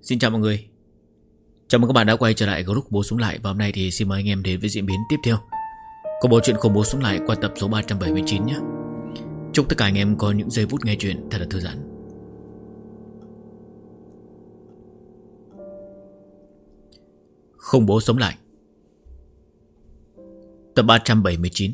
Xin chào mọi người. Chào mừng các bạn đã quay trở lại group Bố Sống Lại. Và hôm nay thì xin mời anh em đến với diễn biến tiếp theo của bộ truyện Khủng Bố Sống Lại qua tập số 379 nhé. Chúc tất cả anh em có những giây phút nghe chuyện thật là thư giãn. Khủng Bố Sống Lại tập 379.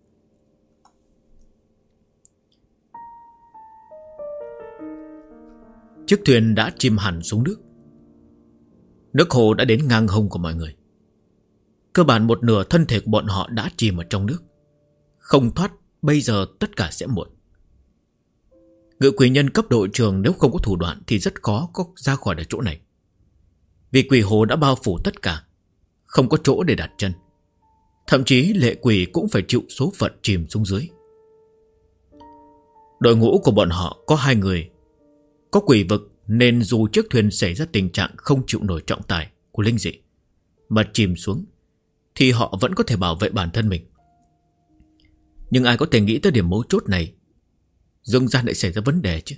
Chiếc thuyền đã chìm hẳn xuống nước. Nước hồ đã đến ngang hông của mọi người. Cơ bản một nửa thân thể của bọn họ đã chìm ở trong nước. Không thoát, bây giờ tất cả sẽ muộn. Ngự quỷ nhân cấp đội trưởng nếu không có thủ đoạn thì rất khó có ra khỏi được chỗ này. Vì quỷ hồ đã bao phủ tất cả, không có chỗ để đặt chân. Thậm chí lệ quỷ cũng phải chịu số phận chìm xuống dưới. Đội ngũ của bọn họ có 2 người có quỷ vực, nên dù chiếc thuyền xảy ra tình trạng không chịu nổi trọng tải của linh dị mà chìm xuống, thì họ vẫn có thể bảo vệ bản thân mình. Nhưng ai có thể nghĩ tới điểm mấu chốt này, Dương Gian lại xảy ra vấn đề chứ.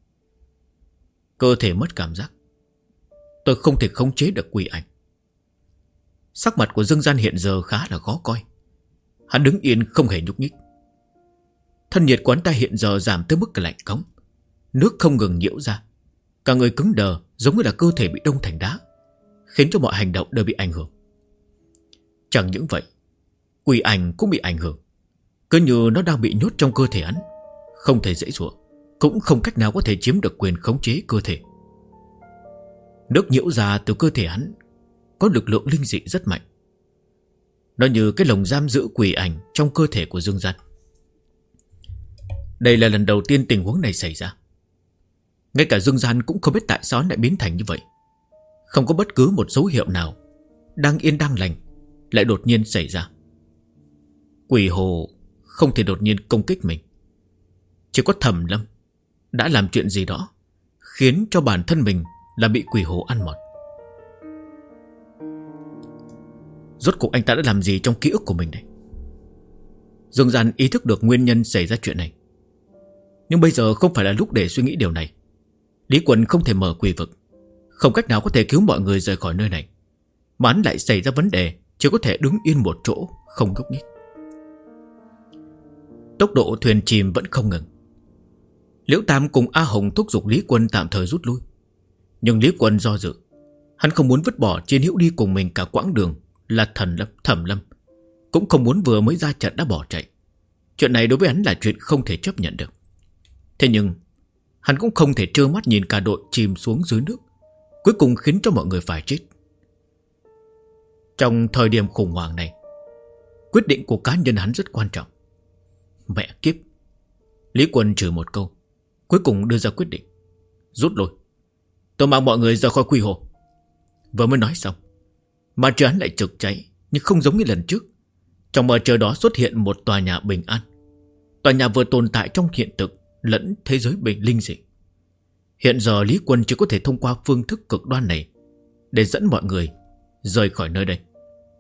Cơ thể mất cảm giác, tôi không thể khống chế được quỷ ảnh. Sắc mặt của Dương Gian hiện giờ khá là khó coi. Hắn đứng yên không hề nhúc nhích. Thân nhiệt quán ta hiện giờ giảm tới mức lạnh cóng. Nước không ngừng nhiễu ra. Cả người cứng đờ, giống như là cơ thể bị đông thành đá, khiến cho mọi hành động đều bị ảnh hưởng. Chẳng những vậy, quỷ ảnh cũng bị ảnh hưởng. Cứ như nó đang bị nhốt trong cơ thể hắn, không thể giãy giụa, cũng không cách nào có thể chiếm được quyền khống chế cơ thể. Nước nhiễu ra từ cơ thể hắn có lực lượng linh dị rất mạnh. Nó như cái lồng giam giữ quỷ ảnh trong cơ thể của Dương Gian. Đây là lần đầu tiên tình huống này xảy ra. Ngay cả Dương Gian cũng không biết tại sao lại biến thành như vậy. Không có bất cứ một dấu hiệu nào đang yên đang lành lại đột nhiên xảy ra. Quỷ hồ không thể đột nhiên công kích mình. Chỉ có Thẩm Lâm đã làm chuyện gì đó khiến cho bản thân mình là bị quỷ hồ ăn mòn. Rốt cuộc anh ta đã làm gì trong ký ức của mình đây? Dương Gian ý thức được nguyên nhân xảy ra chuyện này. Nhưng bây giờ không phải là lúc để suy nghĩ điều này. Lý Quần không thể mở quỷ vực, không cách nào có thể cứu mọi người rời khỏi nơi này, mà hắn lại xảy ra vấn đề, chỉ có thể đứng yên một chỗ, không nhúc nhích. Tốc độ thuyền chìm vẫn không ngừng. Liễu Tam cùng A Hồng thúc giục Lý Quân tạm thời rút lui. Nhưng Lý Quân do dự. Hắn không muốn vứt bỏ chiến hữu đi cùng mình cả quãng đường là Thẩm Lâm, cũng không muốn vừa mới ra trận đã bỏ chạy. Chuyện này đối với hắn là chuyện không thể chấp nhận được. Thế nhưng hắn cũng không thể trơ mắt nhìn cả đội chìm xuống dưới nước, cuối cùng khiến cho mọi người phải chết. Trong thời điểm khủng hoảng này, quyết định của cá nhân hắn rất quan trọng. Mẹ kiếp. Lý Quân trừ một câu, cuối cùng đưa ra quyết định rút lui. Tôi mang mọi người ra khỏi quỷ hồ. Vừa mới nói xong, mặt trời hắn lại trực cháy, nhưng không giống như lần trước. Trong mặt trời đó xuất hiện một tòa nhà bình an. Tòa nhà vừa tồn tại trong hiện thực lẫn thế giới bình linh dị. Hiện giờ Lý Quân chỉ có thể thông qua phương thức cực đoan này để dẫn mọi người rời khỏi nơi đây.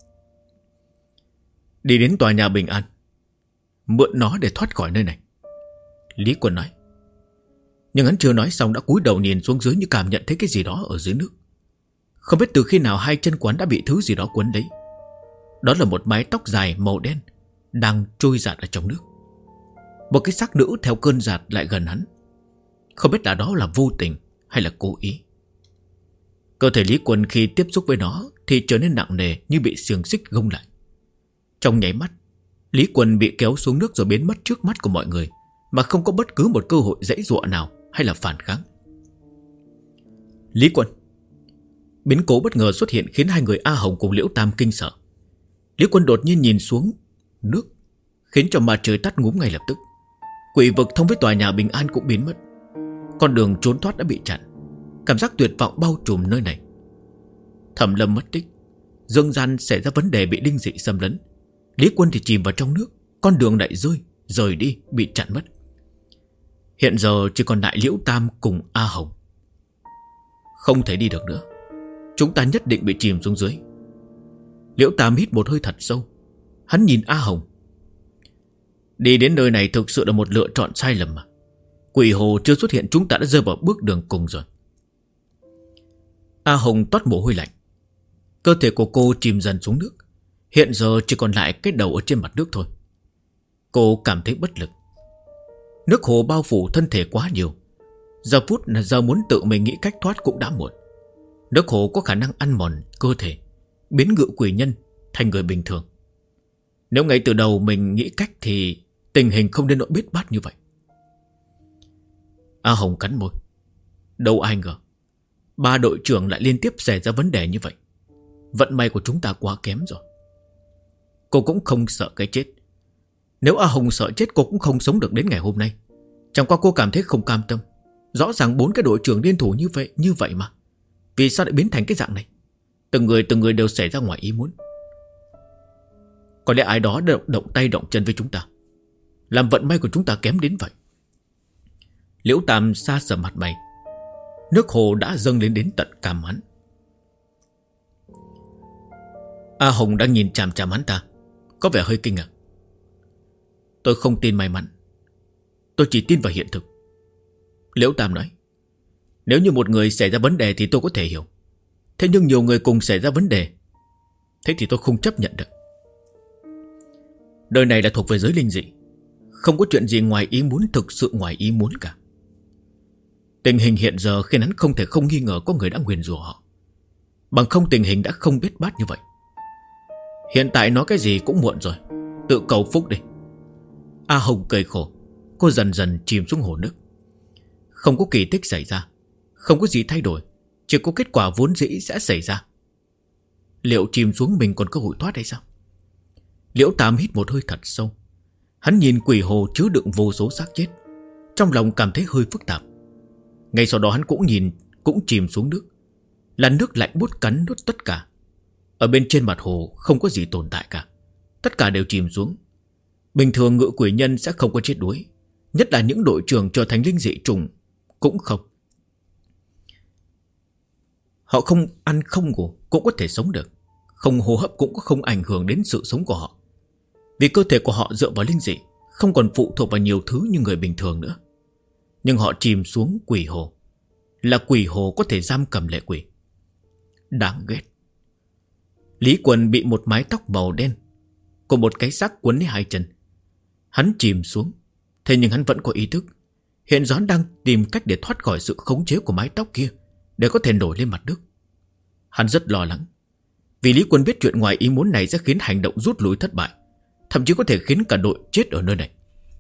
Đi đến tòa nhà bình an, mượn nó để thoát khỏi nơi này, Lý Quân nói. Nhưng hắn chưa nói xong đã cúi đầu nhìn xuống dưới, như cảm nhận thấy cái gì đó ở dưới nước. Không biết từ khi nào hai chân quán đã bị thứ gì đó quấn lấy. Đó là một mái tóc dài màu đen đang trôi dạt ở trong nước. Một cái xác nữ theo cơn dạt lại gần hắn. Không biết là đó là vô tình hay là cố ý. Cơ thể Lý Quân khi tiếp xúc với nó thì trở nên nặng nề, như bị xiềng xích gông lại. Trong nháy mắt, Lý Quân bị kéo xuống nước rồi biến mất trước mắt của mọi người, mà không có bất cứ một cơ hội giãy giụa nào hay là phản kháng. Lý Quân. Biến cố bất ngờ xuất hiện khiến hai người A Hồng cùng Liễu Tam kinh sợ. Lý Quân đột nhiên nhìn xuống nước, khiến cho mặt trời tắt ngúm ngay lập tức. Quỷ vực thông với tòa nhà bình an cũng biến mất. Con đường trốn thoát đã bị chặn. Cảm giác tuyệt vọng bao trùm nơi này. Thẩm Lâm mất tích, Dương Gian xảy ra vấn đề bị linh dị xâm lấn, Lý Quân thì chìm vào trong nước. Con đường lại rời đi, bị chặn mất. Hiện giờ chỉ còn lại Liễu Tam cùng A Hồng. Không thể đi được nữa, chúng ta nhất định bị chìm xuống dưới. Liễu Tam hít một hơi thật sâu. Hắn nhìn A Hồng. Đi đến nơi này thực sự là một lựa chọn sai lầm mà. Quỷ hồ chưa xuất hiện, chúng ta đã rơi vào bước đường cùng rồi. A Hồng toát mồ hôi lạnh. Cơ thể của cô chìm dần xuống nước. Hiện giờ chỉ còn lại cái đầu ở trên mặt nước thôi. Cô cảm thấy bất lực. Nước hồ bao phủ thân thể quá nhiều. Giờ muốn tự mình nghĩ cách thoát cũng đã muộn. Nước hồ có khả năng ăn mòn cơ thể, biến ngự quỷ nhân thành người bình thường. Nếu ngay từ đầu mình nghĩ cách thì tình hình không đến nỗi biết bát như vậy. A Hồng cắn môi. Đâu ai ngờ 3 đội trưởng lại liên tiếp xảy ra vấn đề như vậy. Vận may của chúng ta quá kém rồi. Cô cũng không sợ cái chết. Nếu A Hồng sợ chết cô cũng không sống được đến ngày hôm nay. Chẳng qua cô cảm thấy không cam tâm. Rõ ràng 4 cái đội trưởng liên thủ như vậy mà. Vì sao lại biến thành cái dạng này? Từng người đều xảy ra ngoài ý muốn. Có lẽ ai đó động tay động chân với chúng ta, làm vận may của chúng ta kém đến vậy. Liễu Tam xa sầm mặt mày. Nước hồ đã dâng lên đến tận cằm hắn. A Hồng đang nhìn chằm chằm hắn ta, có vẻ hơi kinh ngạc. Tôi không tin may mắn, tôi chỉ tin vào hiện thực. Liễu Tam nói. Nếu như một người xảy ra vấn đề thì tôi có thể hiểu. Thế nhưng nhiều người cùng xảy ra vấn đề, thế thì tôi không chấp nhận được. Đời này là thuộc về giới linh dị, không có chuyện gì ngoài ý muốn, thực sự ngoài ý muốn cả. Tình hình hiện giờ khiến hắn không thể không nghi ngờ có người đã nguyền rủa họ. Bằng không tình hình đã không biết bát như vậy. Hiện tại nói cái gì cũng muộn rồi, tự cầu phúc đi. A Hồng cười khổ. Cô dần dần chìm xuống hồ nước. Không có kỳ tích xảy ra, không có gì thay đổi, chỉ có kết quả vốn dĩ sẽ xảy ra. Liệu chìm xuống mình còn cơ hội thoát hay sao? Liễu Tam hít một hơi thật sâu. Hắn nhìn quỷ hồ chứa đựng vô số xác chết, trong lòng cảm thấy hơi phức tạp. Ngay sau đó hắn cũng chìm xuống nước. Là nước lạnh buốt cắn nuốt tất cả. Ở bên trên mặt hồ không có gì tồn tại cả, tất cả đều chìm xuống. Bình thường ngự quỷ nhân sẽ không có chết đuối, nhất là những đội trưởng trở thành linh dị trùng cũng không. Họ không ăn không ngủ cũng có thể sống được, không hô hấp cũng không ảnh hưởng đến sự sống của họ. Vì cơ thể của họ dựa vào linh dị, không còn phụ thuộc vào nhiều thứ như người bình thường nữa. Nhưng họ chìm xuống quỷ hồ. Là quỷ hồ có thể giam cầm lệ quỷ. Đáng ghét. Lý Quần bị một mái tóc màu đen cùng một cái xác quấn lấy hai chân. Hắn chìm xuống, thế nhưng hắn vẫn có ý thức. Hiện giờ hắn đang tìm cách để thoát khỏi sự khống chế của mái tóc kia, để có thể nổi lên mặt nước. Hắn rất lo lắng, vì Lý Quân biết chuyện ngoài ý muốn này sẽ khiến hành động rút lui thất bại, thậm chí có thể khiến cả đội chết ở nơi này.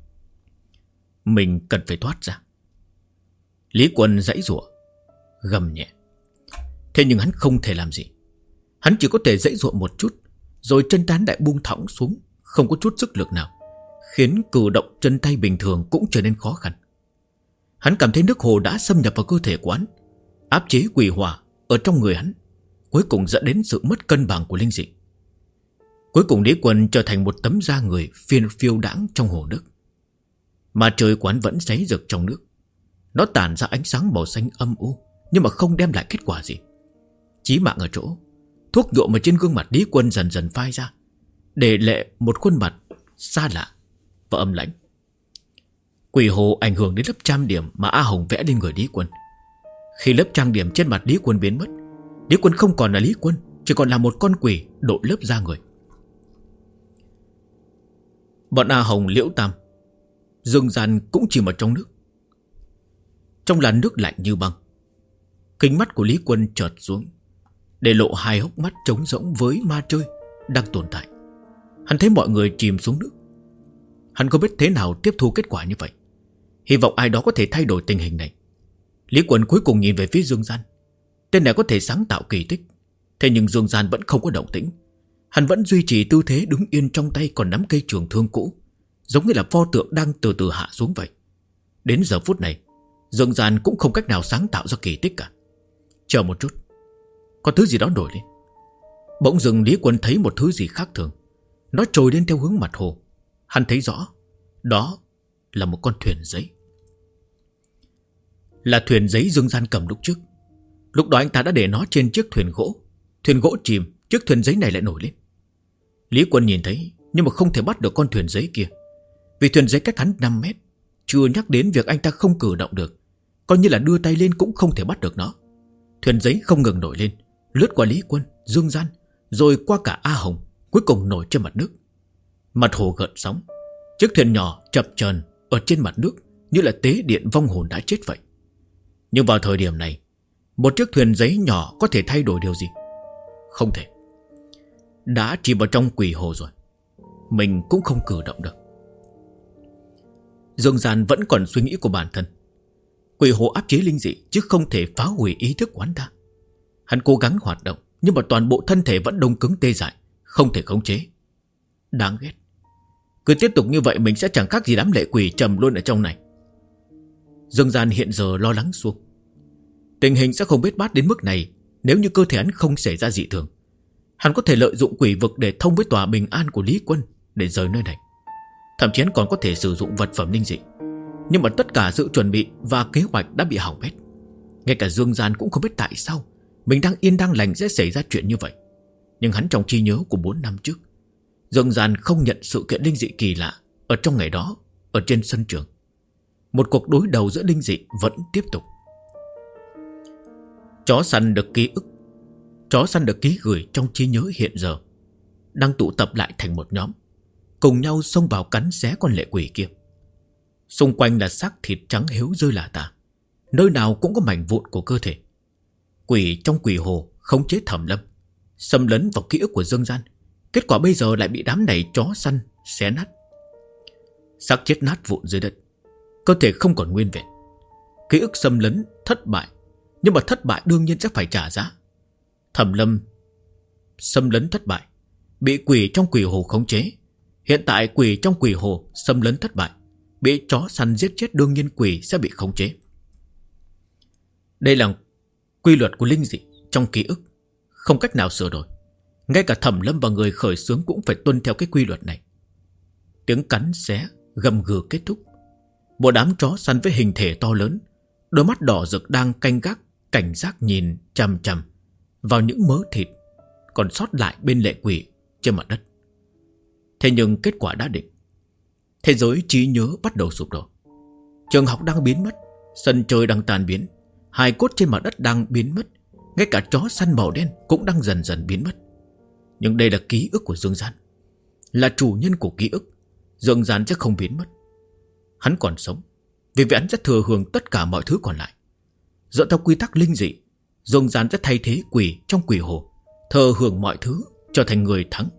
Mình cần phải thoát ra. Lý Quân giãy giụa, gầm nhẹ. Thế nhưng hắn không thể làm gì. Hắn chỉ có thể giãy giụa một chút, rồi chân trán đại buông thõng xuống, không có chút sức lực nào, khiến cử động chân tay bình thường cũng trở nên khó khăn. Hắn cảm thấy nước hồ đã xâm nhập vào cơ thể của hắn, áp chế quỷ hỏa ở trong người hắn, cuối cùng dẫn đến sự mất cân bằng của linh dị. Cuối cùng Lý Quân trở thành một tấm da người phiêu đãng trong hồ nước. Mà trời quán vẫn cháy rực trong nước. Nó tản ra ánh sáng màu xanh âm u, nhưng mà không đem lại kết quả gì. Chí mạng ở chỗ thuốc nhuộm ở trên gương mặt Lý Quân dần dần phai ra, để lệ một khuôn mặt xa lạ và âm lãnh. Quỷ hồ ảnh hưởng đến lớp trang điểm mà A Hồng vẽ lên người Lý Quân. Khi lớp trang điểm trên mặt Lý Quân biến mất, Lý Quân không còn là Lý Quân, chỉ còn là một con quỷ đội lớp da người. Bọn A Hồng, Liễu Tam, Dương Gian cũng chìm ở trong nước. Trong làn nước lạnh như băng, kính mắt của Lý Quân chợt xuống, để lộ hai hốc mắt trống rỗng với ma chơi đang tồn tại. Hắn thấy mọi người chìm xuống nước. Hắn không biết thế nào tiếp thu kết quả như vậy. Hy vọng ai đó có thể thay đổi tình hình này. Lý Quân cuối cùng nhìn về phía Dương Gian. Tên này có thể sáng tạo kỳ tích. Thế nhưng Dương Gian vẫn không có động tĩnh. Hắn vẫn duy trì tư thế đứng yên, trong tay còn nắm cây trường thương cũ, giống như là pho tượng đang từ từ hạ xuống vậy. Đến giờ phút này, Dương Gian cũng không cách nào sáng tạo ra kỳ tích cả. Chờ một chút, có thứ gì đó nổi lên. Bỗng dưng Lý Quân thấy một thứ gì khác thường. Nó trồi lên theo hướng mặt hồ. Hắn thấy rõ, đó là một con thuyền giấy. Là thuyền giấy Dương Gian cầm lúc trước. Lúc đó anh ta đã để nó trên chiếc thuyền gỗ. Thuyền gỗ chìm, chiếc thuyền giấy này lại nổi lên. Lý Quân nhìn thấy, nhưng mà không thể bắt được con thuyền giấy kia, vì thuyền giấy cách hắn 5 mét. Chưa nhắc đến việc anh ta không cử động được, coi như là đưa tay lên cũng không thể bắt được nó. Thuyền giấy không ngừng nổi lên, lướt qua Lý Quân, Dương Gian, rồi qua cả A Hồng, cuối cùng nổi trên mặt nước. Mặt hồ gợn sóng, chiếc thuyền nhỏ chập chờn ở trên mặt nước như là tế điện vong hồn đã chết vậy. Nhưng vào thời điểm này, một chiếc thuyền giấy nhỏ có thể thay đổi điều gì? Không thể. Đã chìm vào trong quỷ hồ rồi, mình cũng không cử động được. Dương Gian vẫn còn suy nghĩ của bản thân. Quỷ hồ áp chế linh dị chứ không thể phá hủy ý thức của hắn ta. Hắn cố gắng hoạt động, nhưng mà toàn bộ thân thể vẫn đông cứng tê dại, không thể khống chế. Đáng ghét. Cứ tiếp tục như vậy mình sẽ chẳng khác gì đám lệ quỷ trầm luôn ở trong này. Dương Gian hiện giờ lo lắng xuống. Tình hình sẽ không bết bát đến mức này nếu như cơ thể hắn không xảy ra dị thường. Hắn có thể lợi dụng quỷ vực để thông với tòa bình an của Lý Quân để rời nơi này. Thậm chí hắn còn có thể sử dụng vật phẩm linh dị. Nhưng mà tất cả sự chuẩn bị và kế hoạch đã bị hỏng bét. Ngay cả Dương Gian cũng không biết tại sao mình đang yên đang lành sẽ xảy ra chuyện như vậy. Nhưng hắn trong trí nhớ của 4 năm trước, Dương Gian không nhận sự kiện linh dị kỳ lạ ở trong ngày đó, ở trên sân trường. Một cuộc đối đầu giữa linh dị vẫn tiếp tục. Chó săn được ký gửi trong trí nhớ hiện giờ đang tụ tập lại thành một nhóm, cùng nhau xông vào cắn xé con lệ quỷ kia. Xung quanh là xác thịt trắng hiếu rơi lả tả, nơi nào cũng có mảnh vụn của cơ thể. Quỷ trong quỷ hồ khống chế Thẩm Lâm, xâm lấn vào ký ức của Dương Gian. Kết quả bây giờ lại bị đám này chó săn xé nát. Xác chết nát vụn dưới đất, cơ thể không còn nguyên vẹn. Ký ức xâm lấn thất bại, nhưng mà thất bại đương nhiên sẽ phải trả giá. Thẩm Lâm xâm lấn thất bại, bị quỷ trong quỷ hồ khống chế. Hiện tại quỷ trong quỷ hồ xâm lấn thất bại, bị chó săn giết chết, đương nhiên quỷ sẽ bị khống chế. Đây là quy luật của linh dị trong ký ức, không cách nào sửa đổi. Ngay cả Thẩm Lâm và người khởi xướng cũng phải tuân theo cái quy luật này. Tiếng cắn xé gầm gừ kết thúc. Một đám chó săn với hình thể to lớn, đôi mắt đỏ rực đang canh gác, cảnh giác nhìn chằm chằm vào những mớ thịt còn sót lại bên lệ quỷ trên mặt đất. Thế nhưng kết quả đã định. Thế giới trí nhớ bắt đầu sụp đổ. Trường học đang biến mất, sân chơi đang tan biến, hài cốt trên mặt đất đang biến mất, ngay cả chó săn màu đen cũng đang dần dần biến mất. Nhưng đây là ký ức của Dương Gian, là chủ nhân của ký ức. Dương Gian sẽ không biến mất. Hắn còn sống, vì vậy hắn sẽ thừa hưởng tất cả mọi thứ còn lại. Dựa theo quy tắc linh dị, Dương Gian sẽ thay thế quỷ trong quỷ hồ, thừa hưởng mọi thứ, trở thành người thắng.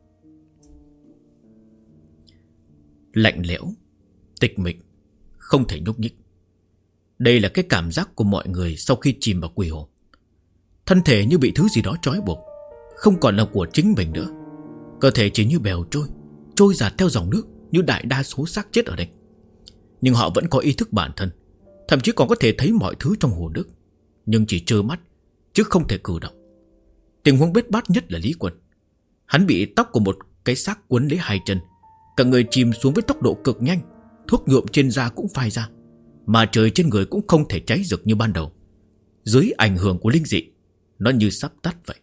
Lạnh lẽo, tịch mịch, không thể nhúc nhích. Đây là cái cảm giác của mọi người sau khi chìm vào quỷ hồ. Thân thể như bị thứ gì đó trói buộc, không còn là của chính mình nữa. Cơ thể chỉ như bèo trôi, trôi dạt theo dòng nước như đại đa số xác chết ở đây. Nhưng họ vẫn có ý thức bản thân, thậm chí còn có thể thấy mọi thứ trong hồ nước, nhưng chỉ trơ mắt chứ không thể cử động. Tình huống bết bát nhất là Lý Quân. Hắn bị tóc của một cái xác quấn lấy hai chân, cả người chìm xuống với tốc độ cực nhanh. Thuốc nhuộm trên da cũng phai ra, mà trời trên người cũng không thể cháy rực như ban đầu. Dưới ảnh hưởng của linh dị, nó như sắp tắt vậy.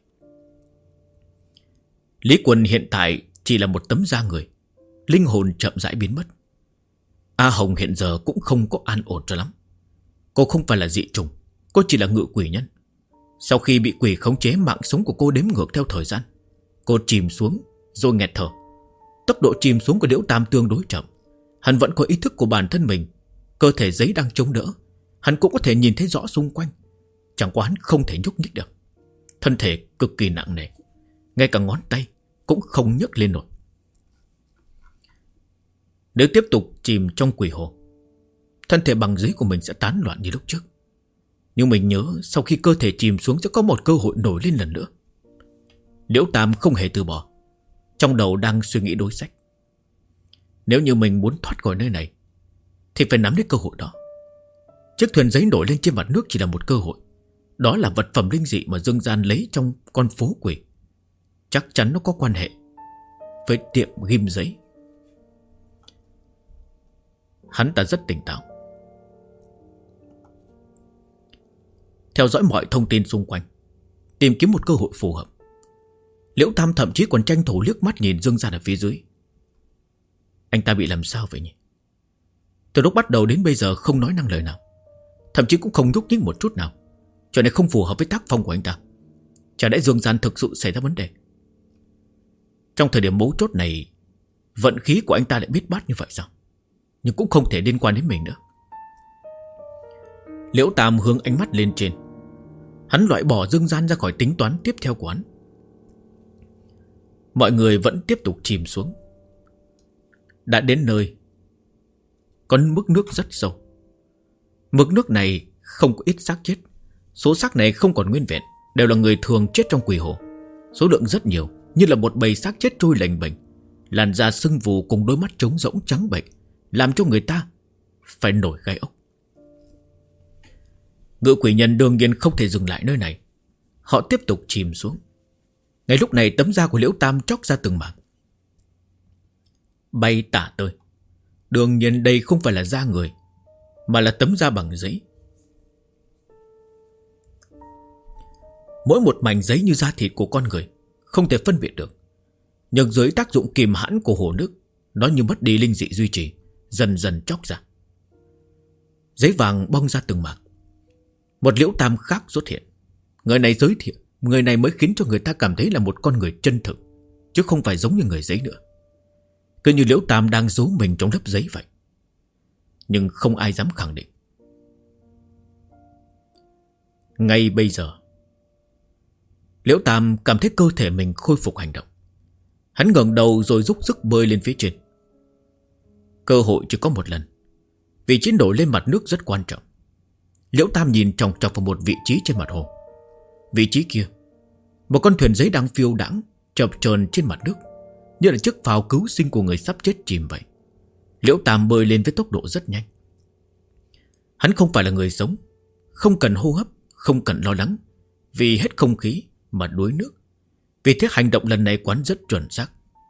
Lý Quân hiện tại chỉ là một tấm da người, linh hồn chậm rãi biến mất. A Hồng hiện giờ cũng không có an ổn cho lắm. Cô không phải là dị trùng, cô chỉ là ngự quỷ nhân. Sau khi bị quỷ khống chế, mạng sống của cô đếm ngược theo thời gian. Cô chìm xuống rồi nghẹt thở. Tốc độ chìm xuống của Liễu Tam tương đối chậm. Hắn vẫn có ý thức của bản thân mình. Cơ thể giấy đang chống đỡ, hắn cũng có thể nhìn thấy rõ xung quanh. Chẳng qua hắn không thể nhúc nhích được. Thân thể cực kỳ nặng nề, ngay cả ngón tay cũng không nhấc lên nổi. Nếu tiếp tục chìm trong quỷ hồ, thân thể bằng giấy của mình sẽ tán loạn như lúc trước. Nhưng mình nhớ sau khi cơ thể chìm xuống sẽ có một cơ hội nổi lên lần nữa. Liễu Tam không hề từ bỏ, trong đầu đang suy nghĩ đối sách. Nếu như mình muốn thoát khỏi nơi này thì phải nắm lấy cơ hội đó. Chiếc thuyền giấy nổi lên trên mặt nước chỉ là một cơ hội. Đó là vật phẩm linh dị mà Dương Gian lấy trong con phố quỷ. Chắc chắn nó có quan hệ với tiệm ghim giấy. Hắn ta rất tỉnh táo, theo dõi mọi thông tin xung quanh, tìm kiếm một cơ hội phù hợp. Liễu Tam thậm chí còn tranh thủ liếc mắt nhìn Dương Gian ở phía dưới. Anh ta bị làm sao vậy nhỉ? Từ lúc bắt đầu đến bây giờ không nói năng lời nào, thậm chí cũng không nhúc nhích một chút nào, Chuyện này không phù hợp với tác phong của anh ta. Chả lẽ Dương Gian thực sự xảy ra vấn đề? Trong thời điểm mấu chốt này, vận khí của anh ta lại biết bát như vậy sao? Nhưng cũng không thể liên quan đến mình nữa. Liễu Tam hướng ánh mắt lên trên. Hắn loại bỏ Dương Gian ra khỏi tính toán tiếp theo của hắn. Mọi người vẫn tiếp tục chìm xuống. Đã đến nơi có mức nước rất sâu. Mức nước này không có ít xác chết. Số xác này không còn nguyên vẹn, đều là người thường chết trong quỷ hồ. Số lượng rất nhiều, như là một bầy xác chết trôi lềnh bềnh. Làn da sưng vù cùng đôi mắt trống rỗng trắng bệch, làm cho người ta phải nổi gai ốc. Ngự quỷ nhân đương nhiên không thể dừng lại nơi này. Họ tiếp tục chìm xuống. Ngay lúc này tấm da của Liễu Tam chóc ra từng mảng, bay tả tơi. Đương nhiên đây không phải là da người, mà là tấm da bằng giấy. Mỗi một mảnh giấy như da thịt của con người, không thể phân biệt được. Nhưng dưới tác dụng kìm hãn của hồ nước, nó như mất đi linh dị duy trì, dần dần chóc ra. Giấy vàng bong ra từng mảng. Một Liễu Tam khác xuất hiện. Người này giới thiệu, người này mới khiến cho người ta cảm thấy là một con người chân thực, chứ không phải giống như người giấy nữa. Cứ như Liễu Tam đang giấu mình trong lớp giấy vậy. Nhưng không ai dám khẳng định. Ngay bây giờ, Liễu Tam cảm thấy cơ thể mình khôi phục hành động. Hắn ngẩng đầu rồi dốc sức bơi lên phía trên. Cơ hội chỉ có một lần. Vị trí nổi lên mặt nước rất quan trọng. Liễu Tam nhìn chòng chọc vào một vị trí trên mặt hồ. Vị trí kia, một con thuyền giấy đang phiêu đãng chập chờn trên mặt nước, như là chiếc phao cứu sinh của người sắp chết chìm vậy. Liễu Tam bơi lên với tốc độ rất nhanh. Hắn không phải là người sống, không cần hô hấp, không cần lo lắng vì hết không khí mà đuối nước. Vì thế hành động lần này quán rất chuẩn xác.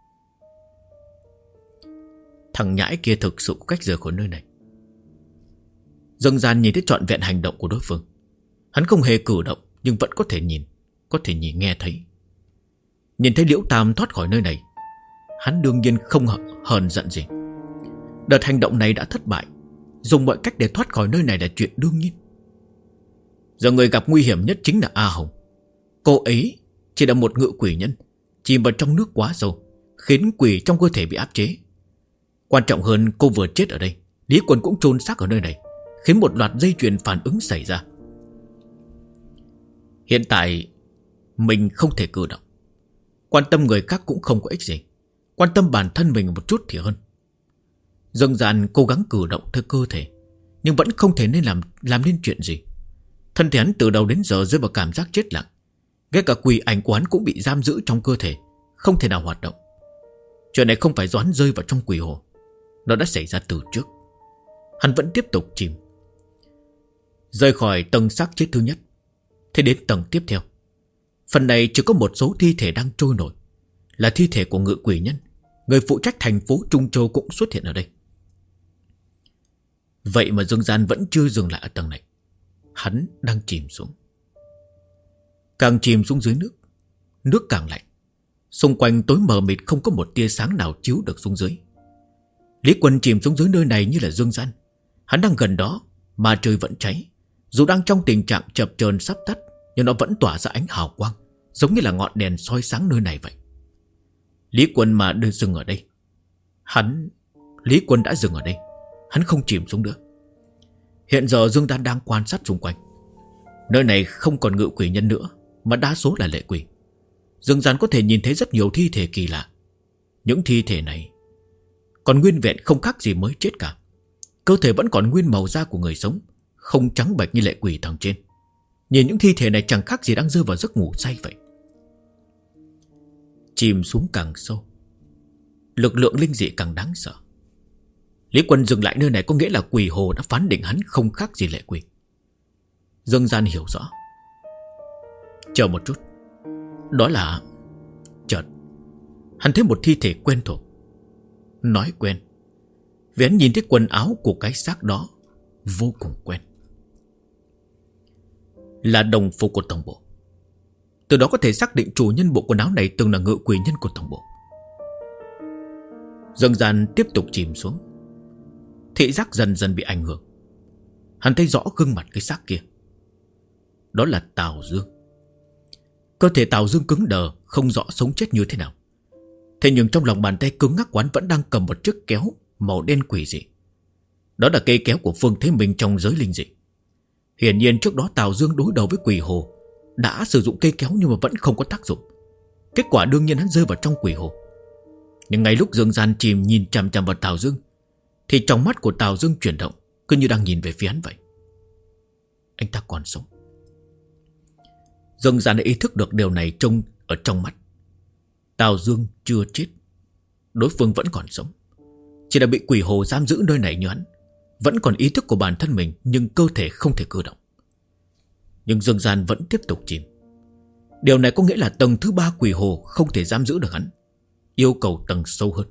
Thằng nhãi kia thực sự có cách rời khỏi nơi này. Dương Gian nhìn thấy trọn vẹn hành động của đối phương. Hắn không hề cử động, nhưng vẫn có thể nhìn nghe thấy. Nhìn thấy Liễu Tam thoát khỏi nơi này, hắn đương nhiên không hờn giận gì. Đợt hành động này đã thất bại, dùng mọi cách để thoát khỏi nơi này là chuyện đương nhiên. Giờ người gặp nguy hiểm nhất chính là A Hồng. Cô ấy chỉ là một ngự quỷ nhân, chìm vào trong nước quá sâu, khiến quỷ trong cơ thể bị áp chế. Quan trọng hơn, cô vừa chết ở đây, Lý Quân cũng chôn xác ở nơi này, khiến một loạt dây chuyền phản ứng xảy ra. Hiện tại mình không thể cử động. Quan tâm người khác cũng không có ích gì. Quan tâm bản thân mình một chút thì hơn. Dương Gian cố gắng cử động theo cơ thể, nhưng vẫn không thể nên làm nên chuyện gì. Thân thể hắn từ đầu đến giờ rơi vào cảm giác chết lặng. Ngay cả quỷ ảnh của hắn cũng bị giam giữ trong cơ thể, không thể nào hoạt động. Chuyện này không phải do hắn rơi vào trong quỷ hồ, nó đã xảy ra từ trước. Hắn vẫn tiếp tục chìm, rời khỏi tầng xác chết thứ nhất, thế đến tầng tiếp theo. Phần này chỉ có một số thi thể đang trôi nổi, là thi thể của ngự quỷ nhân. Người phụ trách thành phố Trung Châu cũng xuất hiện ở đây. Vậy mà Dương Gian vẫn chưa dừng lại ở tầng này. Hắn đang chìm xuống. Càng chìm xuống dưới nước, nước càng lạnh. Xung quanh tối mờ mịt, không có một tia sáng nào chiếu được xuống dưới. Lý Quân chìm xuống dưới nơi này như là Dương Gian. Hắn đang gần đó mà trời vẫn cháy. Dù đang trong tình trạng chập chờn sắp tắt, nhưng nó vẫn tỏa ra ánh hào quang, giống như là ngọn đèn soi sáng nơi này vậy. Lý Quân mà đưa dừng ở đây. Lý Quân đã dừng ở đây. Hắn không chìm xuống nữa. Hiện giờ Dương Gian đang quan sát xung quanh. Nơi này không còn ngự quỷ nhân nữa, mà đa số là lệ quỷ. Dương Gian có thể nhìn thấy rất nhiều thi thể kỳ lạ. Những thi thể này còn nguyên vẹn, không khác gì mới chết cả. Cơ thể vẫn còn nguyên màu da của người sống, không trắng bệch như lệ quỷ thằng trên. Nhìn những thi thể này chẳng khác gì đang rơi vào giấc ngủ say vậy. Chìm xuống càng sâu, lực lượng linh dị càng đáng sợ. Lý Quân dừng lại nơi này có nghĩa là quỷ hồ đã phán định hắn không khác gì lệ quỷ. Dương Gian hiểu rõ. Chờ một chút. Đó là... Chợt hắn thấy một thi thể quen thuộc. Nói quen vì hắn nhìn thấy quần áo của cái xác đó vô cùng quen. Là đồng phục của tổng bộ. Từ đó có thể xác định chủ nhân bộ quần áo này từng là ngự quỷ nhân của tổng bộ. Dương Gian tiếp tục chìm xuống. Thị giác dần dần bị ảnh hưởng. Hắn thấy rõ gương mặt cái xác kia. Đó là Tào Dương. Cơ thể Tào Dương cứng đờ, không rõ sống chết như thế nào. Thế nhưng trong lòng bàn tay cứng ngắc quán vẫn đang cầm một chiếc kéo màu đen quỷ dị. Đó là cây kéo của Phương Thế Minh trong giới linh dị. Hiển nhiên trước đó Tào Dương đối đầu với quỷ hồ đã sử dụng cây kéo nhưng mà vẫn không có tác dụng. Kết quả đương nhiên hắn rơi vào trong quỷ hồ. Nhưng ngay lúc Dương Gian chìm nhìn chằm chằm vào Tào Dương, thì trong mắt của Tào Dương chuyển động, cứ như đang nhìn về phía hắn vậy. Anh ta còn sống. Dương Gian đã ý thức được điều này trông ở trong mắt. Tào Dương chưa chết, đối phương vẫn còn sống. Chỉ là bị quỷ hồ giam giữ nơi này như hắn, vẫn còn ý thức của bản thân mình, nhưng cơ thể không thể cử động. Nhưng Dương Gian vẫn tiếp tục chìm. Điều này có nghĩa là tầng thứ 3 quỷ hồ không thể giam giữ được hắn, yêu cầu tầng sâu hơn.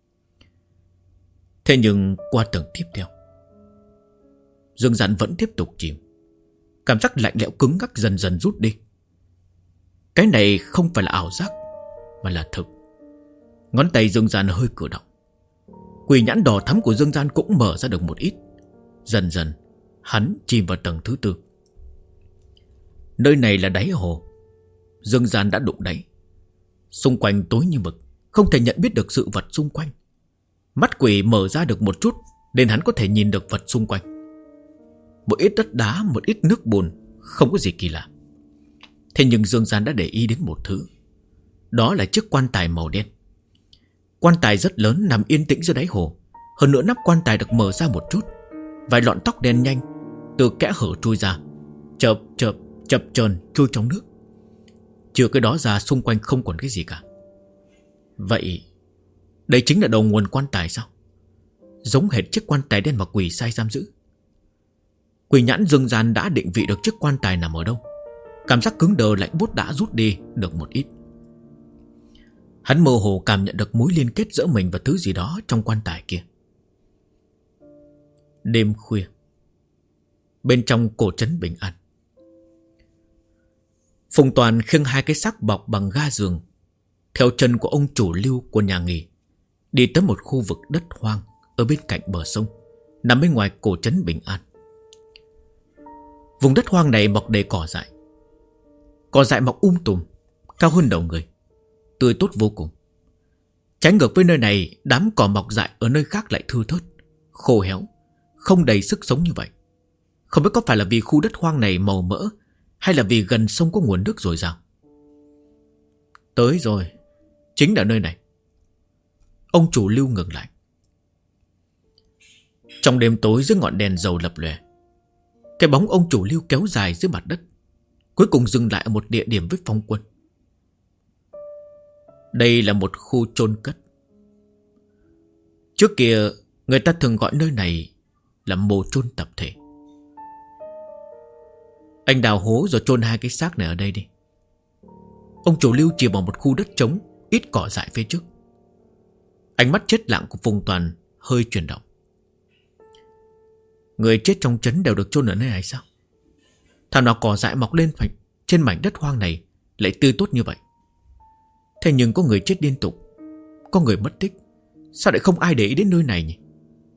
Thế nhưng qua tầng tiếp theo, Dương Gian vẫn tiếp tục chìm. Cảm giác lạnh lẽo cứng ngắc dần dần rút đi. Cái này không phải là ảo giác, mà là thực. Ngón tay Dương Gian hơi cử động. Quỷ nhãn đỏ thắm của Dương Gian cũng mở ra được một ít. Dần dần hắn chìm vào tầng thứ 4. Nơi này là đáy hồ. Dương Gian đã đụng đáy. Xung quanh tối như mực, không thể nhận biết được sự vật xung quanh. Mắt quỷ mở ra được một chút, nên hắn có thể nhìn được vật xung quanh. Một ít đất đá, một ít nước bùn, không có gì kỳ lạ. Thế nhưng Dương Gian đã để ý đến một thứ. Đó là chiếc quan tài màu đen. Quan tài rất lớn nằm yên tĩnh dưới đáy hồ. Hơn nữa nắp quan tài được mở ra một chút. Vài lọn tóc đen nhanh từ kẽ hở trôi ra, chập chờn trôi trong nước. Trừ cái đó ra xung quanh không còn cái gì cả. Vậy đây chính là đầu nguồn quan tài sao? Giống hệt chiếc quan tài đen mà quỷ sai giam giữ. Quỷ nhãn Dương Gian đã định vị được chiếc quan tài nằm ở đâu. Cảm giác cứng đờ lạnh buốt đã rút đi được một ít. Hắn mơ hồ cảm nhận được mối liên kết giữa mình và thứ gì đó trong quan tài kia. Đêm khuya, bên trong cổ trấn Bình An, Phùng Toàn khiêng 2 cái xác bọc bằng ga giường theo chân của ông chủ Lưu của nhà nghỉ, đi tới một khu vực đất hoang ở bên cạnh bờ sông, nằm bên ngoài cổ trấn Bình An. Vùng đất hoang này mọc đầy cỏ dại. Cỏ dại mọc tùm, cao hơn đầu người, tươi tốt vô cùng. Trái ngược với nơi này, đám cỏ mọc dại ở nơi khác lại thưa thớt, khô héo, không đầy sức sống như vậy. Không biết có phải là vì khu đất hoang này màu mỡ, hay là vì gần sông có nguồn nước dồi dào. Tới rồi, chính là nơi này. Ông chủ Lưu ngừng lại. Trong đêm tối dưới ngọn đèn dầu lập lòe, cái bóng ông chủ Lưu kéo dài dưới mặt đất, cuối cùng dừng lại ở một địa điểm với phong quân. Đây là một khu chôn cất. Trước kia người ta thường gọi nơi này là mồ chôn tập thể. Anh đào hố rồi chôn 2 cái xác này ở đây đi. Ông chủ Lưu chỉ vào một khu đất trống, ít cỏ dại phía trước. Ánh mắt chết lặng của Phùng Toàn hơi chuyển động. Người chết trong trấn đều được chôn ở nơi này sao? Thảo nào cỏ dại mọc lên trên mảnh đất hoang này lại tươi tốt như vậy. Thế nhưng có người chết liên tục, có người mất tích, sao lại không ai để ý đến nơi này nhỉ?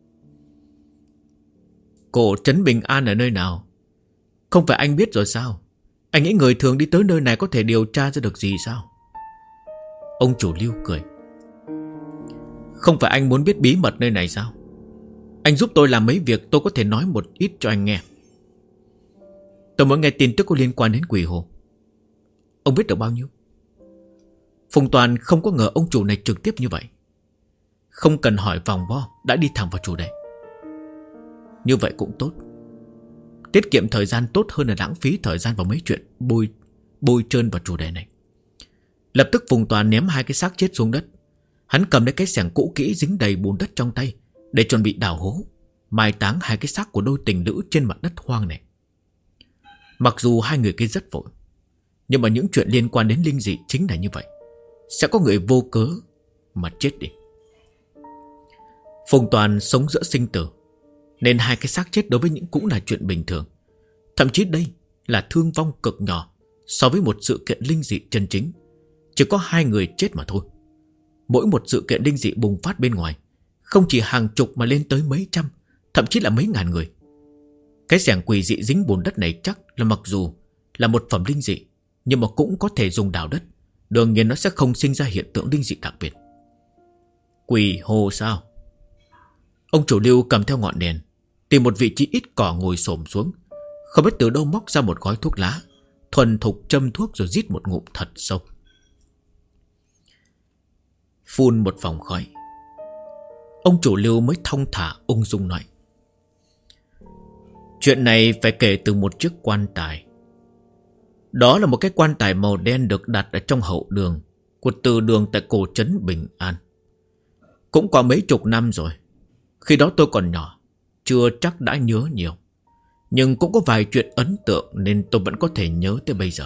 Cổ trấn Bình An ở nơi nào? Không phải anh biết rồi sao? Anh nghĩ người thường đi tới nơi này có thể điều tra ra được gì sao? Ông chủ Lưu cười. Không phải anh muốn biết bí mật nơi này sao? Anh giúp tôi làm mấy việc tôi có thể nói một ít cho anh nghe. Tôi mới nghe tin tức có liên quan đến quỷ hồ. Ông biết được bao nhiêu? Phùng Toàn không có ngờ ông chủ này trực tiếp như vậy. Không cần hỏi vòng vo, đã đi thẳng vào chủ đề. Như vậy cũng tốt. Tiết kiệm thời gian tốt hơn là lãng phí thời gian vào mấy chuyện bôi trơn vào chủ đề này. Lập tức Phùng Toàn ném 2 cái xác chết xuống đất. Hắn cầm lấy cái xẻng cũ kỹ dính đầy bùn đất trong tay để chuẩn bị đào hố, mai táng 2 cái xác của đôi tình nữ trên mặt đất hoang này. Mặc dù 2 người kia rất vội, nhưng mà những chuyện liên quan đến linh dị chính là như vậy. Sẽ có người vô cớ mà chết đi. Phùng Toàn sống giữa sinh tử, nên 2 cái xác chết đối với những cũng là chuyện bình thường. Thậm chí đây là thương vong cực nhỏ so với một sự kiện linh dị chân chính. Chỉ có 2 người chết mà thôi. Mỗi một sự kiện linh dị bùng phát bên ngoài, không chỉ hàng chục mà lên tới mấy trăm, thậm chí là mấy ngàn người. Cái xẻng quỷ dị dính bùn đất này chắc là mặc dù là một phẩm linh dị, nhưng mà cũng có thể dùng đào đất. Đương nhiên nó sẽ không sinh ra hiện tượng linh dị đặc biệt. Quỷ hồ sao? Ông chủ Lưu cầm theo ngọn đèn, tìm một vị trí ít cỏ ngồi xổm xuống, không biết từ đâu móc ra một gói thuốc lá, thuần thục châm thuốc rồi rít một ngụm thật sâu. Phun một vòng khói, ông chủ Lưu mới thong thả ung dung nói: chuyện này phải kể từ một chiếc quan tài. Đó là một cái quan tài màu đen được đặt ở trong hậu đường của từ đường tại cổ trấn Bình An. Cũng qua mấy chục năm rồi. Khi đó tôi còn nhỏ, chưa chắc đã nhớ nhiều, nhưng cũng có vài chuyện ấn tượng nên tôi vẫn có thể nhớ tới bây giờ.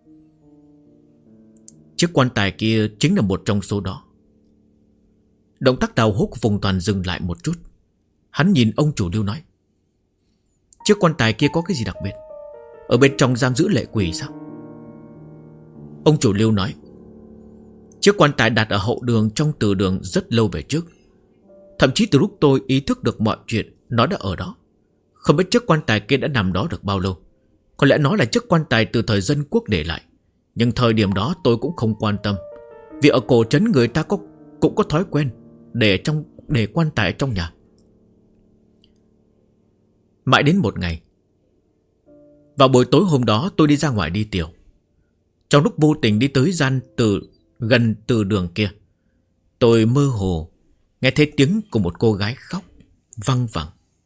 Chiếc quan tài kia chính là một trong số đó. Động tác đào hố của Phùng Toàn dừng lại một chút. Hắn nhìn ông chủ Lưu nói: chiếc quan tài kia có cái gì đặc biệt? Ở bên trong giam giữ lệ quỷ sao? Ông chủ Lưu nói: chiếc quan tài đặt ở hậu đường trong từ đường rất lâu về trước. Thậm chí từ lúc tôi ý thức được mọi chuyện, nó đã ở đó. Không biết chiếc quan tài kia đã nằm đó được bao lâu. Có lẽ nó là chiếc quan tài từ thời dân quốc để lại, nhưng thời điểm đó tôi cũng không quan tâm, vì ở cổ trấn người ta cũng có thói quen để quan tài trong nhà. Mãi đến một ngày, vào buổi tối hôm đó, tôi đi ra ngoài đi tiểu. Trong lúc vô tình đi tới gian gần từ đường kia, tôi mơ hồ nghe thấy tiếng của một cô gái khóc văng vẳng.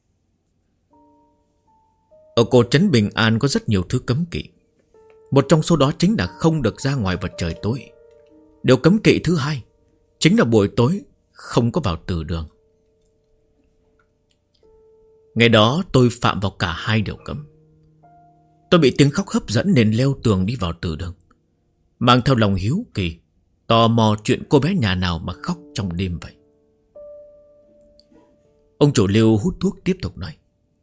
Ở cổ trấn Bình An có rất nhiều thứ cấm kỵ. Một trong số đó chính là không được ra ngoài vào trời tối. Điều cấm kỵ thứ hai chính là buổi tối không có vào từ đường. Ngày đó tôi phạm vào cả hai điều cấm. Tôi bị tiếng khóc hấp dẫn nên leo tường đi vào từ đường, mang theo lòng hiếu kỳ, tò mò chuyện cô bé nhà nào mà khóc trong đêm vậy. Ông chủ Lưu hút thuốc tiếp tục nói: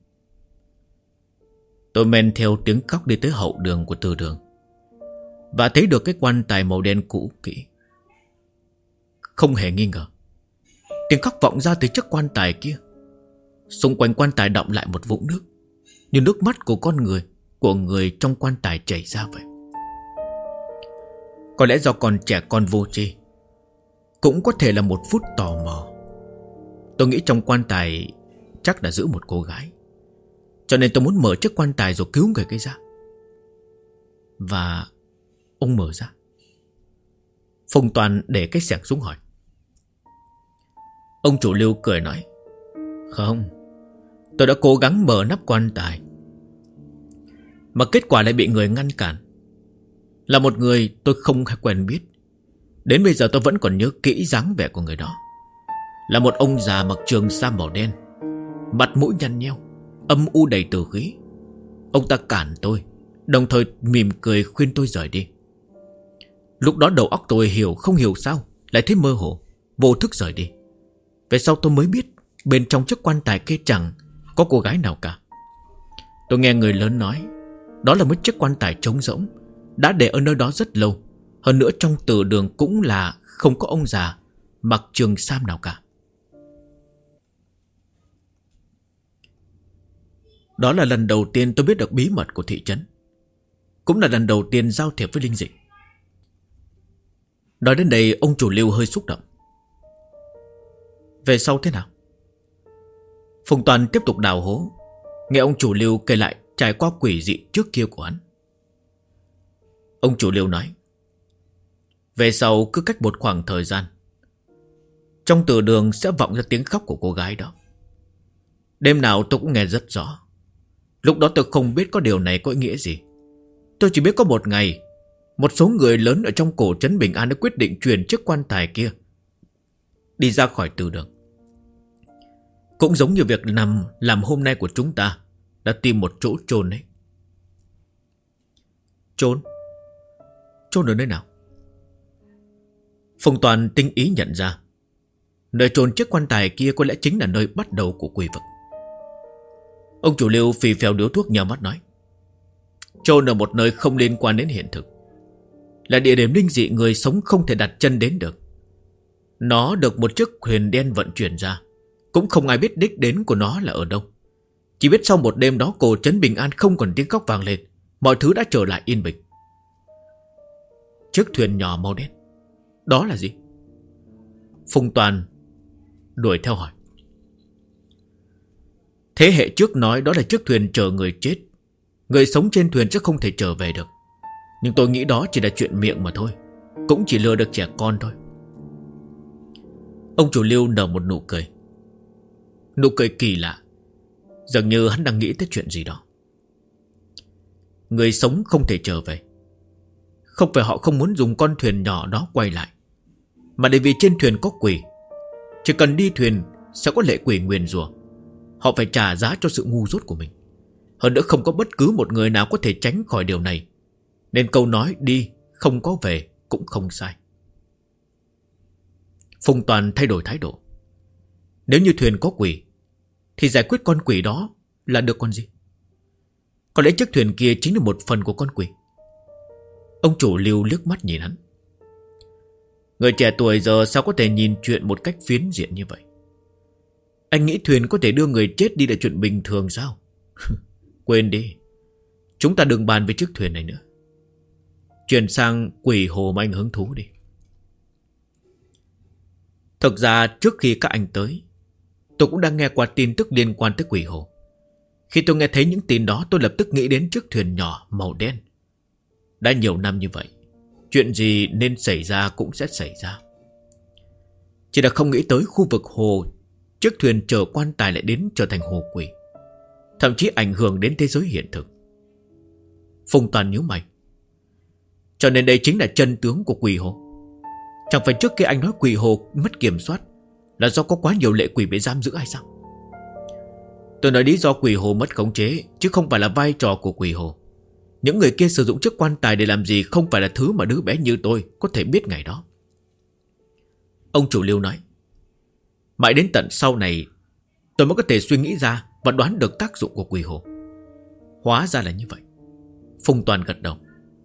tôi men theo tiếng khóc đi tới hậu đường của từ đường, và thấy được cái quan tài màu đen cũ kỹ. Không hề nghi ngờ, tiếng khóc vọng ra từ chiếc quan tài kia. Xung quanh quan tài đọng lại một vũng nước, như nước mắt của người trong quan tài chảy ra vậy. Có lẽ do còn trẻ con vô tri, cũng có thể là một phút tò mò. Tôi nghĩ trong quan tài chắc đã giữ một cô gái, cho nên tôi muốn mở chiếc quan tài rồi cứu người cái ra. Và ông mở ra. Phùng Toàn để cái xẻng xuống hỏi. Ông chủ Lưu cười nói: không, tôi đã cố gắng mở nắp quan tài, mà kết quả lại bị người ngăn cản. Là một người tôi không quen biết. Đến bây giờ tôi vẫn còn nhớ kỹ dáng vẻ của người đó. Là một ông già mặc trường sam màu đen, mặt mũi nhăn nheo, âm u đầy tử khí. Ông ta cản tôi, đồng thời mỉm cười khuyên tôi rời đi. Lúc đó đầu óc tôi không hiểu sao lại thấy mơ hồ, vô thức rời đi. Về sau tôi mới biết bên trong chiếc quan tài kia chẳng có cô gái nào cả. Tôi nghe người lớn nói đó là một chiếc quan tài trống rỗng, đã để ở nơi đó rất lâu. Hơn nữa trong từ đường cũng là không có ông già mặc trường sam nào cả. Đó là lần đầu tiên tôi biết được bí mật của thị trấn, cũng là lần đầu tiên giao thiệp với linh dị. Nói đến đây ông chủ Lưu hơi xúc động. Về sau thế nào? Phùng Toàn tiếp tục đào hố, nghe ông chủ Lưu kể lại trải qua quỷ dị trước kia của hắn. Ông chủ Lưu nói: về sau cứ cách một khoảng thời gian, trong từ đường sẽ vọng ra tiếng khóc của cô gái đó. Đêm nào tôi cũng nghe rất rõ. Lúc đó tôi không biết có điều này có ý nghĩa gì. Tôi chỉ biết có một ngày, một số người lớn ở trong cổ trấn Bình An đã quyết định chuyển chiếc quan tài kia đi ra khỏi từ đường. Cũng giống như việc làm hôm nay của chúng ta, đã tìm một chỗ chôn ấy. Chôn? Chôn ở nơi nào? Phùng Toàn tinh ý nhận ra nơi chôn chiếc quan tài kia có lẽ chính là nơi bắt đầu của quỷ vực. Ông chủ Lưu phì phèo điếu thuốc nhắm mắt nói: chôn ở một nơi không liên quan đến hiện thực, là địa điểm linh dị người sống không thể đặt chân đến được. Nó được một chiếc thuyền đen vận chuyển ra, cũng không ai biết đích đến của nó là ở đâu. Chỉ biết sau một đêm đó cổ trấn Bình An không còn tiếng khóc vang lên, mọi thứ đã trở lại yên bình. Chiếc thuyền nhỏ màu đen, đó là gì? Phùng Toàn đuổi theo hỏi. Thế hệ trước nói đó là chiếc thuyền chở người chết. Người sống trên thuyền sẽ không thể trở về được. Nhưng tôi nghĩ đó chỉ là chuyện miệng mà thôi. Cũng chỉ lừa được trẻ con thôi. Ông chủ Lưu nở một nụ cười. Nụ cười kỳ lạ, dường như hắn đang nghĩ tới chuyện gì đó. Người sống không thể trở về. Không phải họ không muốn dùng con thuyền nhỏ đó quay lại, mà bởi vì trên thuyền có quỷ. Chỉ cần đi thuyền sẽ có lệ quỷ nguyền rủa. Họ phải trả giá cho sự ngu dốt của mình. Hơn nữa không có bất cứ một người nào có thể tránh khỏi điều này. Nên câu nói đi không có về cũng không sai. Phùng Toàn thay đổi thái độ. Nếu như thuyền có quỷ thì giải quyết con quỷ đó là được con gì? Có lẽ chiếc thuyền kia chính là một phần của con quỷ. Ông chủ Lưu liếc mắt nhìn hắn. Người trẻ tuổi giờ sao có thể nhìn chuyện một cách phiến diện như vậy? Anh nghĩ thuyền có thể đưa người chết đi là chuyện bình thường sao? Quên đi. Chúng ta đừng bàn về chiếc thuyền này nữa. Chuyển sang quỷ hồ mà anh hứng thú đi. Thực ra trước khi các anh tới, tôi cũng đang nghe qua tin tức liên quan tới quỷ hồ. Khi tôi nghe thấy những tin đó, tôi lập tức nghĩ đến chiếc thuyền nhỏ màu đen. Đã nhiều năm như vậy, chuyện gì nên xảy ra cũng sẽ xảy ra. Chỉ là không nghĩ tới khu vực hồ chiếc thuyền chở quan tài lại đến trở thành hồ quỷ, thậm chí ảnh hưởng đến thế giới hiện thực. Phùng Toàn nhíu mày. Cho nên đây chính là chân tướng của quỷ hồ. Chẳng phải trước kia anh nói quỷ hồ mất kiểm soát là do có quá nhiều lệ quỷ bị giam giữ hay sao? Tôi nói lý do quỷ hồ mất khống chế, chứ không phải là vai trò của quỷ hồ. Những người kia sử dụng chiếc quan tài để làm gì không phải là thứ mà đứa bé như tôi có thể biết ngày đó. Ông chủ Lưu nói. Mãi đến tận sau này tôi mới có thể suy nghĩ ra và đoán được tác dụng của quỷ hồ. Hóa ra là như vậy. Phùng Toàn gật đầu.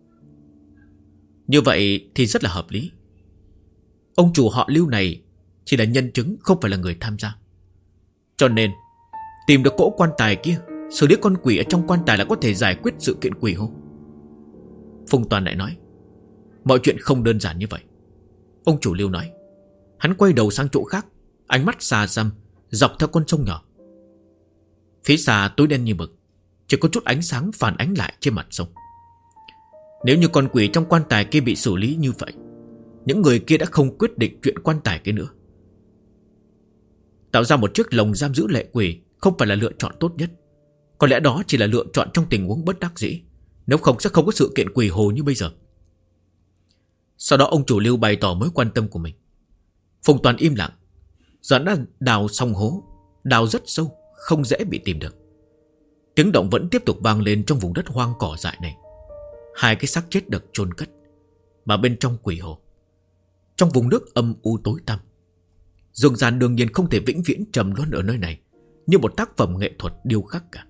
Như vậy thì rất là hợp lý. Ông chủ họ Lưu này chỉ là nhân chứng, không phải là người tham gia. Cho nên tìm được cỗ quan tài kia, xử lý con quỷ ở trong quan tài là có thể giải quyết sự kiện quỷ hồ. Phùng Toàn lại nói. Mọi chuyện không đơn giản như vậy. Ông chủ Lưu nói. Hắn quay đầu sang chỗ khác, ánh mắt xa xăm dọc theo con sông nhỏ. Phía xa tối đen như mực, chỉ có chút ánh sáng phản ánh lại trên mặt sông. Nếu như con quỷ trong quan tài kia bị xử lý như vậy, những người kia đã không quyết định chuyện quan tài kia nữa. Tạo ra một chiếc lồng giam giữ lệ quỷ không phải là lựa chọn tốt nhất. Có lẽ đó chỉ là lựa chọn trong tình huống bất đắc dĩ. Nếu không sẽ không có sự kiện quỷ hồ như bây giờ. Sau đó ông chủ Lưu bày tỏ mối quan tâm của mình. Phùng Toàn im lặng. Giờ đã đào xong hố, đào rất sâu, không dễ bị tìm được. Tiếng động vẫn tiếp tục vang lên trong vùng đất hoang cỏ dại này. Hai cái xác chết được chôn cất, mà bên trong quỷ hồ, trong vùng nước âm u tối tăm. Dương gian đương nhiên không thể vĩnh viễn trầm luân ở nơi này, như một tác phẩm nghệ thuật điêu khắc cả.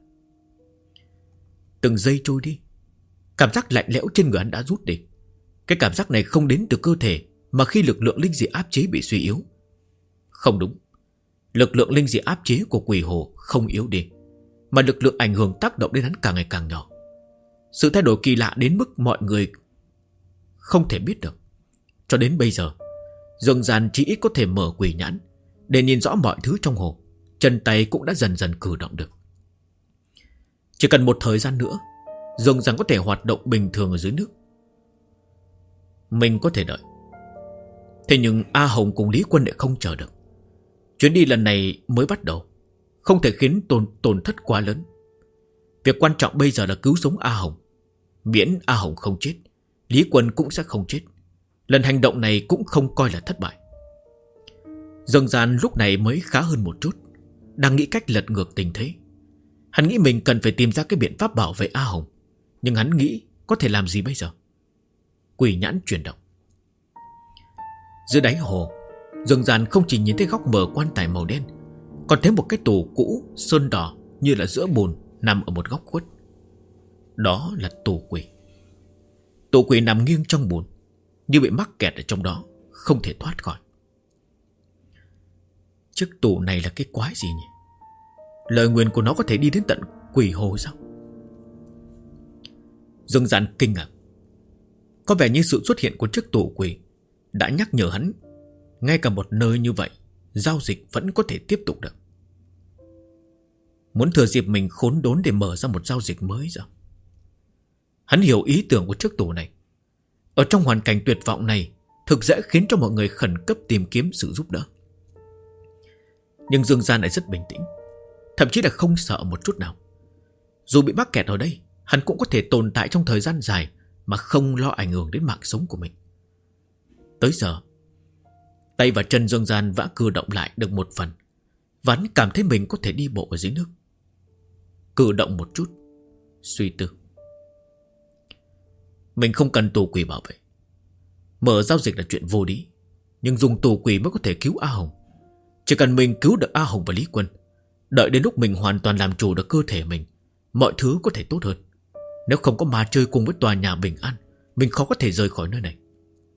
Từng giây trôi đi, cảm giác lạnh lẽo trên người hắn đã rút đi. Cái cảm giác này không đến từ cơ thể, mà khi lực lượng linh dị áp chế bị suy yếu. Không đúng, lực lượng linh dị áp chế của quỷ hồ không yếu đi, mà lực lượng ảnh hưởng tác động đến hắn càng ngày càng nhỏ. Sự thay đổi kỳ lạ đến mức mọi người không thể biết được. Cho đến bây giờ, Dương Gian chỉ ít có thể mở quỷ nhãn để nhìn rõ mọi thứ trong hồ. Chân tay cũng đã dần dần cử động được. Chỉ cần một thời gian nữa, Dương Gian có thể hoạt động bình thường ở dưới nước. Mình có thể đợi. Thế nhưng A Hồng cùng Lý Quân lại không chờ được. Chuyến đi lần này mới bắt đầu, không thể khiến tổn thất quá lớn. Việc quan trọng bây giờ là cứu sống A Hồng. Miễn A Hồng không chết, Lý Quân cũng sẽ không chết. Lần hành động này cũng không coi là thất bại. Dương Gian lúc này mới khá hơn một chút, đang nghĩ cách lật ngược tình thế. Hắn nghĩ mình cần phải tìm ra cái biện pháp bảo vệ A Hồng, nhưng hắn nghĩ có thể làm gì bây giờ? Quỷ nhãn chuyển động. Dưới đáy hồ, Dương Gian không chỉ nhìn thấy góc mở quan tài màu đen, còn thấy một cái tủ cũ sơn đỏ như là giữa bùn nằm ở một góc khuất. Đó là tù quỷ. Tù quỷ nằm nghiêng trong bùn, như bị mắc kẹt ở trong đó, không thể thoát khỏi. Chiếc tù này là cái quái gì nhỉ? Lời nguyền của nó có thể đi đến tận quỷ hồ sao? Dương Gian kinh ngạc. Có vẻ như sự xuất hiện của chiếc tù quỷ đã nhắc nhở hắn, ngay cả một nơi như vậy giao dịch vẫn có thể tiếp tục được. Muốn thừa dịp mình khốn đốn để mở ra một giao dịch mới sao? Hắn hiểu ý tưởng của chiếc tù này. Ở trong hoàn cảnh tuyệt vọng này, thực dễ khiến cho mọi người khẩn cấp tìm kiếm sự giúp đỡ. Nhưng Dương Gian lại rất bình tĩnh, thậm chí là không sợ một chút nào. Dù bị mắc kẹt ở đây, hắn cũng có thể tồn tại trong thời gian dài mà không lo ảnh hưởng đến mạng sống của mình. Tới giờ, tay và chân Dương Gian đã cử động lại được một phần, và hắn cảm thấy mình có thể đi bộ ở dưới nước. Cử động một chút, suy tư. Mình không cần tù quỷ bảo vệ. Mở giao dịch là chuyện vô lý, nhưng dùng tù quỷ mới có thể cứu A Hồng. Chỉ cần mình cứu được A Hồng và Lý Quân, đợi đến lúc mình hoàn toàn làm chủ được cơ thể mình, mọi thứ có thể tốt hơn. Nếu không có ma chơi cùng với tòa nhà bình an, mình khó có thể rời khỏi nơi này.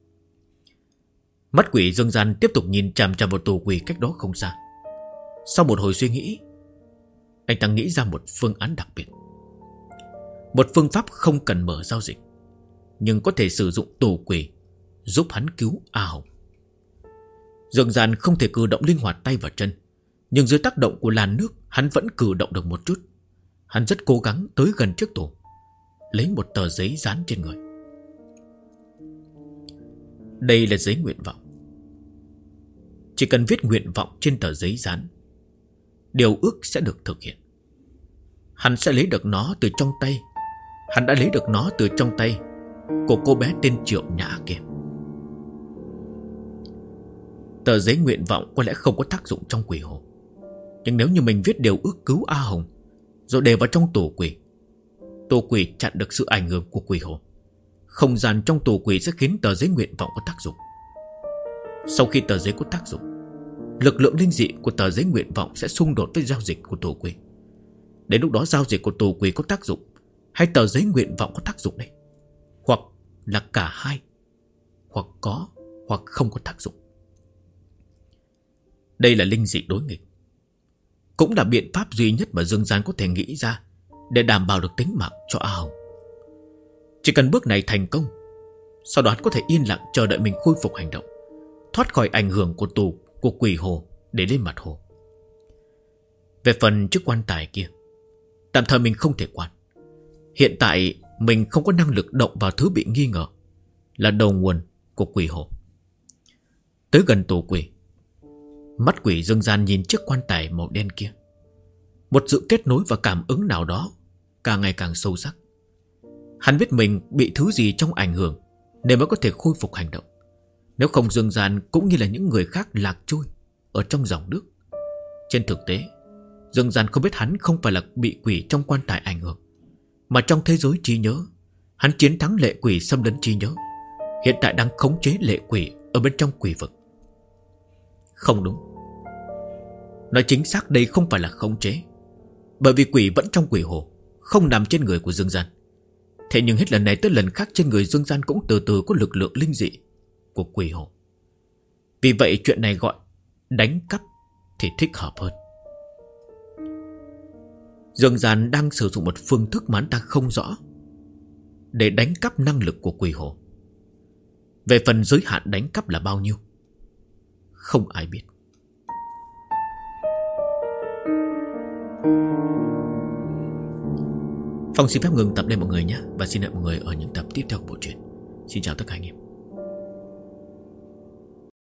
Mắt quỷ Dương Gian tiếp tục nhìn chằm chằm vào tù quỷ cách đó không xa. Sau một hồi suy nghĩ, anh ta nghĩ ra một phương án đặc biệt. Một phương pháp không cần mở giao dịch, nhưng có thể sử dụng tù quỷ giúp hắn cứu A Hồng. Dương Gian không thể cử động linh hoạt tay và chân, nhưng dưới tác động của làn nước, hắn vẫn cử động được một chút. Hắn rất cố gắng tới gần chiếc tù, lấy một tờ giấy dán trên người. Đây là giấy nguyện vọng. Chỉ cần viết nguyện vọng trên tờ giấy dán, điều ước sẽ được thực hiện. Hắn sẽ lấy được nó từ trong tay. Hắn đã lấy được nó từ trong tay của cô bé tên Triệu Nhã kia. Tờ giấy nguyện vọng có lẽ không có tác dụng trong quỷ hồ, nhưng nếu như mình viết điều ước cứu A Hồng rồi để vào trong tù quỷ chặn được sự ảnh hưởng của quỷ hồ, không gian trong tù quỷ sẽ khiến tờ giấy nguyện vọng có tác dụng. Sau khi tờ giấy có tác dụng, lực lượng linh dị của tờ giấy nguyện vọng sẽ xung đột với giao dịch của tù quỷ. Đến lúc đó giao dịch của tù quỷ có tác dụng, hay tờ giấy nguyện vọng có tác dụng đây? Hoặc là cả hai, hoặc có hoặc không có tác dụng. Đây là linh dị đối nghịch, cũng là biện pháp duy nhất mà Dương Gian có thể nghĩ ra để đảm bảo được tính mạng cho A Hồng. Chỉ cần bước này thành công, sau đó có thể yên lặng chờ đợi mình khôi phục hành động, thoát khỏi ảnh hưởng của tù của quỷ hồ để lên mặt hồ. Về phần chiếc quan tài kia, tạm thời mình không thể quản. Hiện tại mình không có năng lực động vào thứ bị nghi ngờ là đầu nguồn của quỷ hồ. Tới gần tù quỷ, mắt quỷ Dương Gian nhìn chiếc quan tài màu đen kia. Một sự kết nối và cảm ứng nào đó càng ngày càng sâu sắc. Hắn biết mình bị thứ gì trong ảnh hưởng nên mới có thể khôi phục hành động. Nếu không, Dương Gian cũng như là những người khác lạc trôi ở trong dòng nước. Trên thực tế, Dương Gian không biết hắn không phải là bị quỷ trong quan tài ảnh hưởng, mà trong thế giới trí nhớ, hắn chiến thắng lệ quỷ xâm lấn trí nhớ, hiện tại đang khống chế lệ quỷ ở bên trong quỷ vực. Không đúng, nói chính xác đây không phải là khống chế, bởi vì quỷ vẫn trong quỷ hồ, không nằm trên người của Dương Gian. Thế nhưng hết lần này tới lần khác trên người Dương Gian cũng từ từ có lực lượng linh dị của quỷ hồ. Vì vậy chuyện này gọi đánh cắp thì thích hợp hơn. Dương Gian đang sử dụng một phương thức mà hắn ta không rõ để đánh cắp năng lực của quỷ hồ. Về phần giới hạn đánh cắp là bao nhiêu, không ai biết. Phong xin phép ngừng tập đây mọi người nhé, và xin hẹn mọi người ở những tập tiếp theo của bộ truyện. Xin chào tất cả anh em.